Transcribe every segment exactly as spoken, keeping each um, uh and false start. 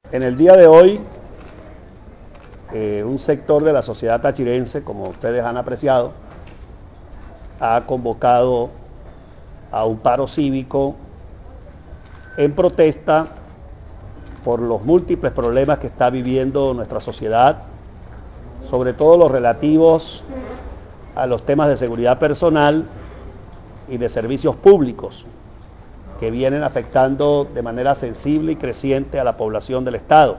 En el día de hoy, eh, un sector de la sociedad tachirense, como ustedes han apreciado, ha convocado a un paro cívico en protesta por los múltiples problemas que está viviendo nuestra sociedad, sobre todo los relativos a los temas de seguridad personal y de servicios públicos, que vienen afectando de manera sensible y creciente a la población del Estado.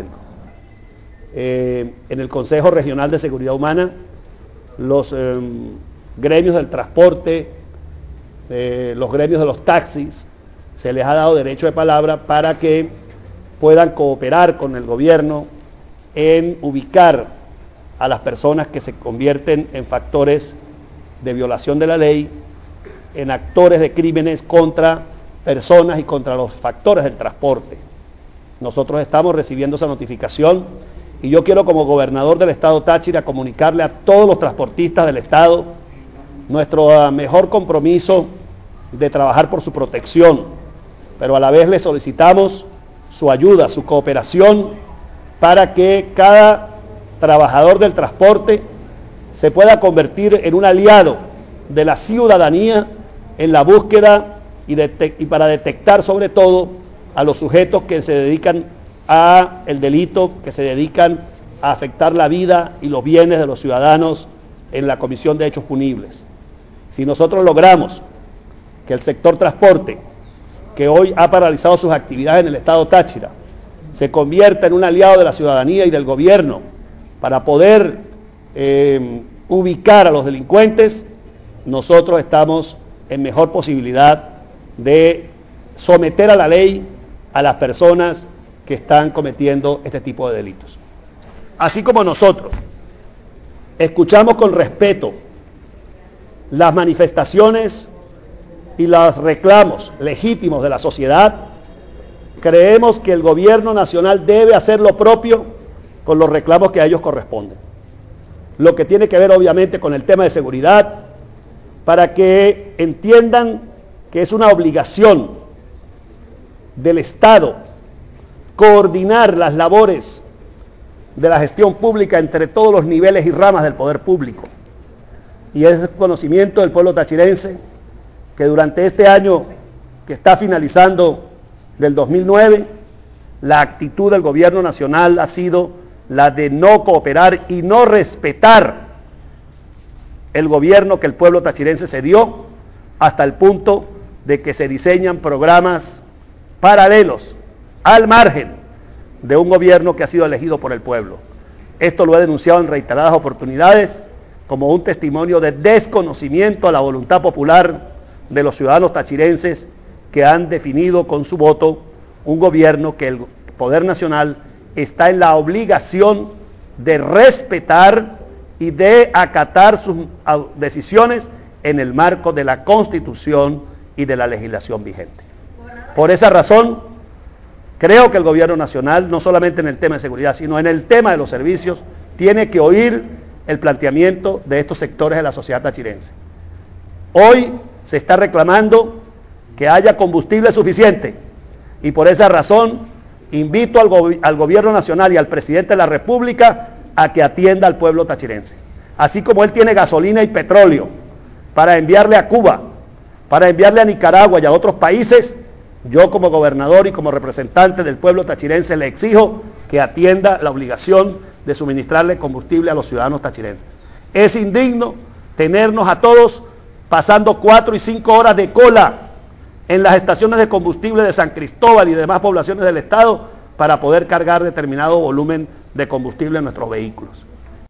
Eh, en el Consejo Regional de Seguridad Humana, los eh, gremios del transporte, eh, los gremios de los taxis, se les ha dado derecho de palabra para que puedan cooperar con el gobierno en ubicar a las personas que se convierten en factores de violación de la ley, en actores de crímenes contra personas y contra los factores del transporte. Nosotros estamos recibiendo esa notificación y yo quiero, como gobernador del estado Táchira, comunicarle a todos los transportistas del estado nuestro mejor compromiso de trabajar por su protección, pero a la vez le solicitamos su ayuda, su cooperación, para que cada trabajador del transporte se pueda convertir en un aliado de la ciudadanía en la búsqueda y, y para detectar sobre todo a los sujetos que se dedican a el delito, que se dedican a afectar la vida y los bienes de los ciudadanos en la comisión de hechos punibles. Si nosotros logramos que el sector transporte, que hoy ha paralizado sus actividades en el estado Táchira, se convierta en un aliado de la ciudadanía y del gobierno para poder eh, ubicar a los delincuentes, nosotros estamos en mejor posibilidad de someter a la ley a las personas que están cometiendo este tipo de delitos. Así como nosotros escuchamos con respeto las manifestaciones y los reclamos legítimos de la sociedad, creemos que el gobierno nacional debe hacer lo propio con los reclamos que a ellos corresponden. Lo que tiene que ver obviamente con el tema de seguridad, para que entiendan que es una obligación del Estado coordinar las labores de la gestión pública entre todos los niveles y ramas del poder público. Y es conocimiento del pueblo tachirense que durante este año que está finalizando del dos mil nueve, la actitud del gobierno nacional ha sido la de no cooperar y no respetar el gobierno que el pueblo tachirense se dio, hasta el punto de que se diseñan programas paralelos al margen de un gobierno que ha sido elegido por el pueblo. Esto lo he denunciado en reiteradas oportunidades como un testimonio de desconocimiento a la voluntad popular de los ciudadanos tachirenses, que han definido con su voto un gobierno que el Poder Nacional está en la obligación de respetar y de acatar sus decisiones en el marco de la Constitución y de la legislación vigente. Por esa razón, creo que el gobierno nacional, no solamente en el tema de seguridad, sino en el tema de los servicios, tiene que oír el planteamiento de estos sectores de la sociedad tachirense. Hoy se está reclamando que haya combustible suficiente y por esa razón invito al, go al gobierno nacional y al presidente de la República a que atienda al pueblo tachirense. Así como él tiene gasolina y petróleo para enviarle a Cuba, para enviarle a Nicaragua y a otros países, yo como gobernador y como representante del pueblo tachirense le exijo que atienda la obligación de suministrarle combustible a los ciudadanos tachirenses. Es indigno tenernos a todos pasando cuatro y cinco horas de cola en las estaciones de combustible de San Cristóbal y demás poblaciones del estado para poder cargar determinado volumen de combustible en nuestros vehículos.